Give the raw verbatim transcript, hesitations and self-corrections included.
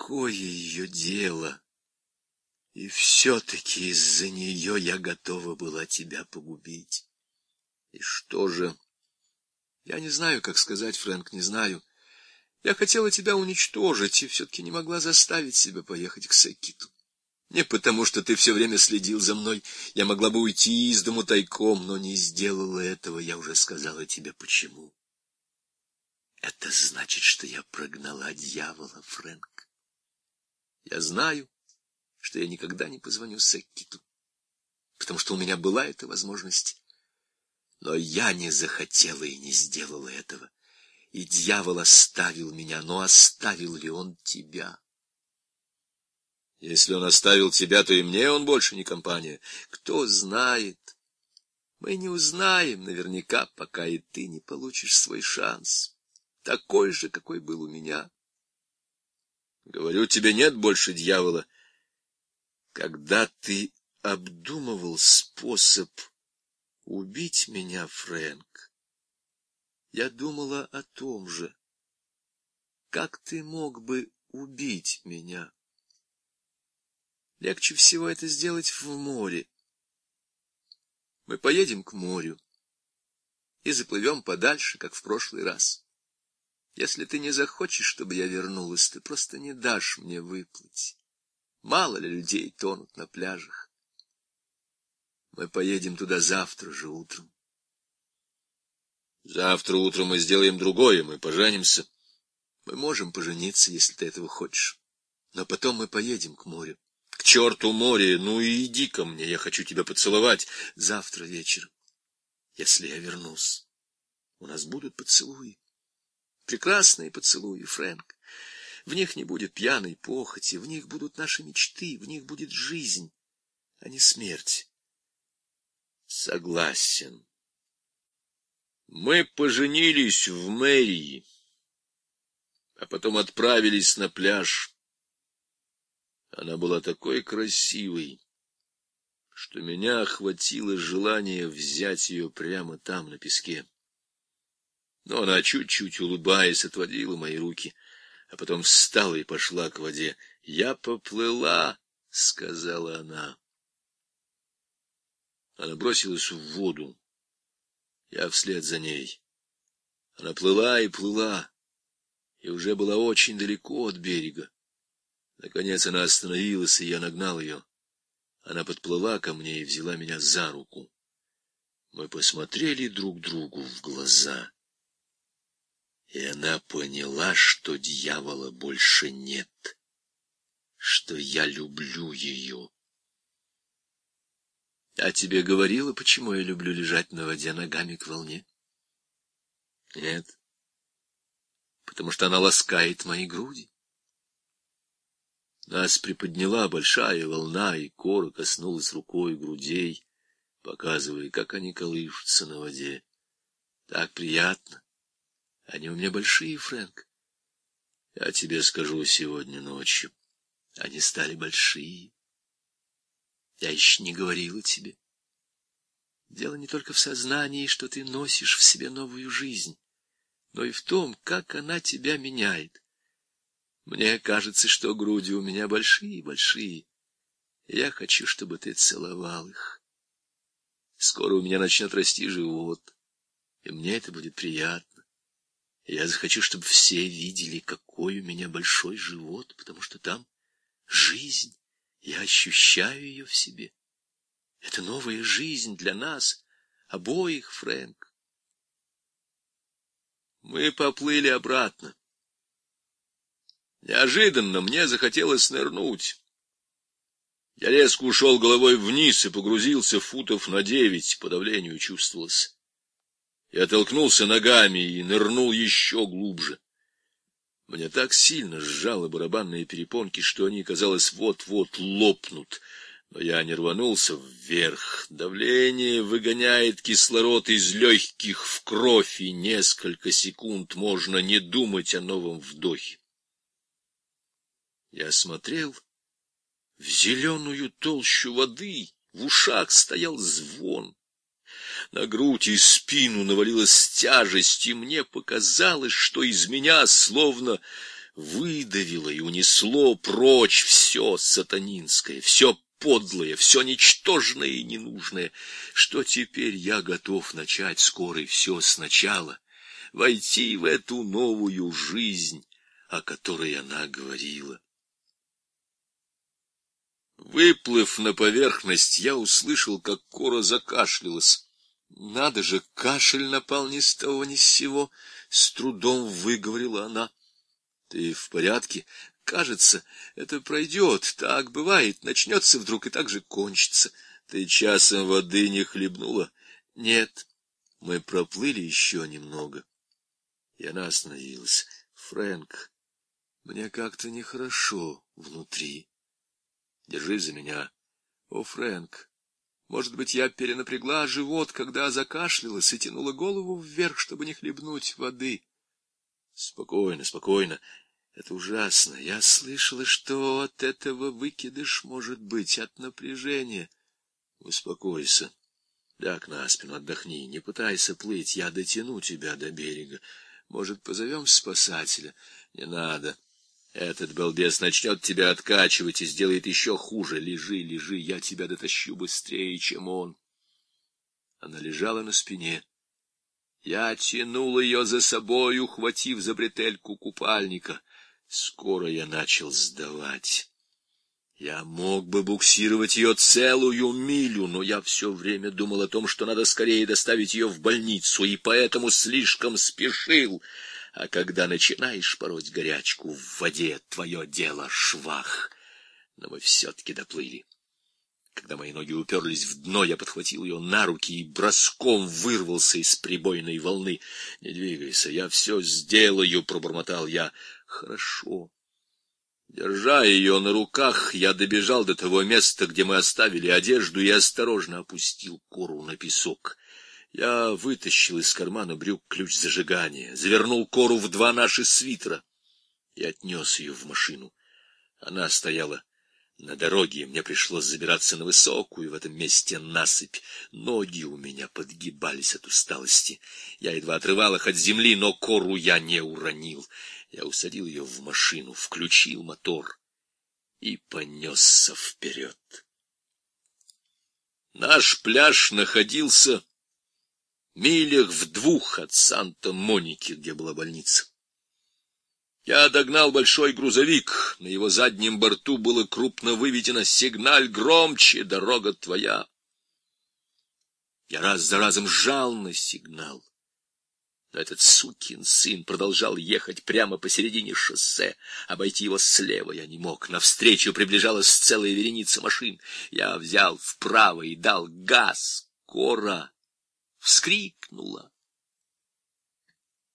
какое ее дело? И все-таки из-за нее я готова была тебя погубить. И что же? Я не знаю, как сказать, Фрэнк, не знаю. Я хотела тебя уничтожить, и все-таки не могла заставить себя поехать к Сэккиту. Не потому, что ты все время следил за мной. Я могла бы уйти из дому тайком, но не сделала этого. Я уже сказала тебе, почему. Это значит, что я прогнала дьявола, Фрэнк. Я знаю, что я никогда не позвоню Сэккиту, потому что у меня была эта возможность. Но я не захотела и не сделала этого. И дьявол оставил меня, но оставил ли он тебя? Если он оставил тебя, то и мне он больше не компания. Кто знает? Мы не узнаем наверняка, пока и ты не получишь свой шанс. Такой же, какой был у меня. Говорю тебе, нет больше дьявола. Когда ты обдумывал способ убить меня, Фрэнк, я думала о том же. Как ты мог бы убить меня? Легче всего это сделать в море. Мы поедем к морю и заплывем подальше, как в прошлый раз. Если ты не захочешь, чтобы я вернулась, ты просто не дашь мне выплыть. Мало ли людей тонут на пляжах. Мы поедем туда завтра же утром. Завтра утром мы сделаем другое, мы поженимся. Мы можем пожениться, если ты этого хочешь. Но потом мы поедем к морю. К черту море, ну и иди ко мне, я хочу тебя поцеловать. Завтра вечером, если я вернусь, у нас будут поцелуи. Прекрасные поцелуи, Фрэнк. В них не будет пьяной похоти, в них будут наши мечты, в них будет жизнь, а не смерть. Согласен. Мы поженились в мэрии, а потом отправились на пляж. Она была такой красивой, что меня охватило желание взять ее прямо там, на песке. Но она, чуть-чуть улыбаясь, отводила мои руки, а потом встала и пошла к воде. «Я поплыла», — сказала она. Она бросилась в воду. Я вслед за ней. Она плыла и плыла, и уже была очень далеко от берега. Наконец она остановилась, и я нагнал ее. Она подплыла ко мне и взяла меня за руку. Мы посмотрели друг другу в глаза, и она поняла, что дьявола больше нет, что я люблю ее. А тебе говорила, почему я люблю лежать на воде ногами к волне? Нет, потому что она ласкает мои груди. Нас приподняла большая волна, и Кора коснулась рукой грудей, показывая, как они колышутся на воде. Так приятно. Они у меня большие, Фрэнк. Я тебе скажу сегодня ночью. Они стали большие. Я еще не говорила тебе. Дело не только в сознании, что ты носишь в себе новую жизнь, но и в том, как она тебя меняет. Мне кажется, что груди у меня большие-большие. Я хочу, чтобы ты целовал их. Скоро у меня начнет расти живот, и мне это будет приятно. Я захочу, чтобы все видели, какой у меня большой живот, потому что там жизнь. Я ощущаю ее в себе. Это новая жизнь для нас, обоих, Фрэнк. Мы поплыли обратно. Неожиданно мне захотелось нырнуть. Я резко ушел головой вниз и погрузился футов на девять, по давлению чувствовалось. Я толкнулся ногами и нырнул еще глубже. Мне так сильно сжало барабанные перепонки, что они, казалось, вот-вот лопнут. Но я не рванулся вверх. Давление выгоняет кислород из легких в кровь, и несколько секунд можно не думать о новом вдохе. Я смотрел в зеленую толщу воды, в ушах стоял звон. На грудь и спину навалилась тяжесть, и мне показалось, что из меня словно выдавило и унесло прочь все сатанинское, все подлое, все ничтожное и ненужное, что теперь я готов начать скоро и все сначала, войти в эту новую жизнь, о которой она говорила. Выплыв на поверхность, я услышал, как Кора закашлялась. Надо же, кашель напал ни с того ни с сего, с трудом выговорила она. Ты в порядке? Кажется, это пройдет, так бывает, начнется вдруг и так же кончится. Ты часом воды не хлебнула? Нет, мы проплыли еще немного. И она остановилась. Фрэнк, мне как-то нехорошо внутри. Держи за меня. О, Фрэнк, может быть, я перенапрягла живот, когда закашлялась и тянула голову вверх, чтобы не хлебнуть воды. Спокойно, спокойно. Это ужасно. Я слышала, что от этого выкидыш может быть от напряжения. Успокойся. Ляг на спину, отдохни. Не пытайся плыть, я дотяну тебя до берега. Может, позовем спасателя? Не надо. Этот балбес начнет тебя откачивать и сделает еще хуже. Лежи, лежи, я тебя дотащу быстрее, чем он. Она лежала на спине. Я тянул ее за собой, ухватив за бретельку купальника. Скоро я начал сдавать. Я мог бы буксировать ее целую милю, но я все время думал о том, что надо скорее доставить ее в больницу, и поэтому слишком спешил. А когда начинаешь пороть горячку в воде, твое дело швах. Но мы все-таки доплыли. Когда мои ноги уперлись в дно, я подхватил ее на руки и броском вырвался из прибойной волны. — Не двигайся, я все сделаю, — пробормотал я. — Хорошо. Держа ее на руках, я добежал до того места, где мы оставили одежду, и осторожно опустил Кору на песок. Я вытащил из кармана брюк ключ зажигания, завернул Кору в два наши свитера и отнес ее в машину. Она стояла на дороге, и мне пришлось забираться на высокую в этом месте насыпь. Ноги у меня подгибались от усталости. Я едва отрывал их от земли, но Кору я не уронил. Я усадил ее в машину, включил мотор и понесся вперед. Наш пляж находился милях в двух от Санта-Моники, где была больница. Я догнал большой грузовик, на его заднем борту было крупно выведено: «Сигналь громче, дорога твоя». Я раз за разом жал на сигнал, но этот сукин сын продолжал ехать прямо посередине шоссе. Обойти его слева я не мог, навстречу приближалась целая вереница машин. Я взял вправо и дал газ. Кора вскрикнула.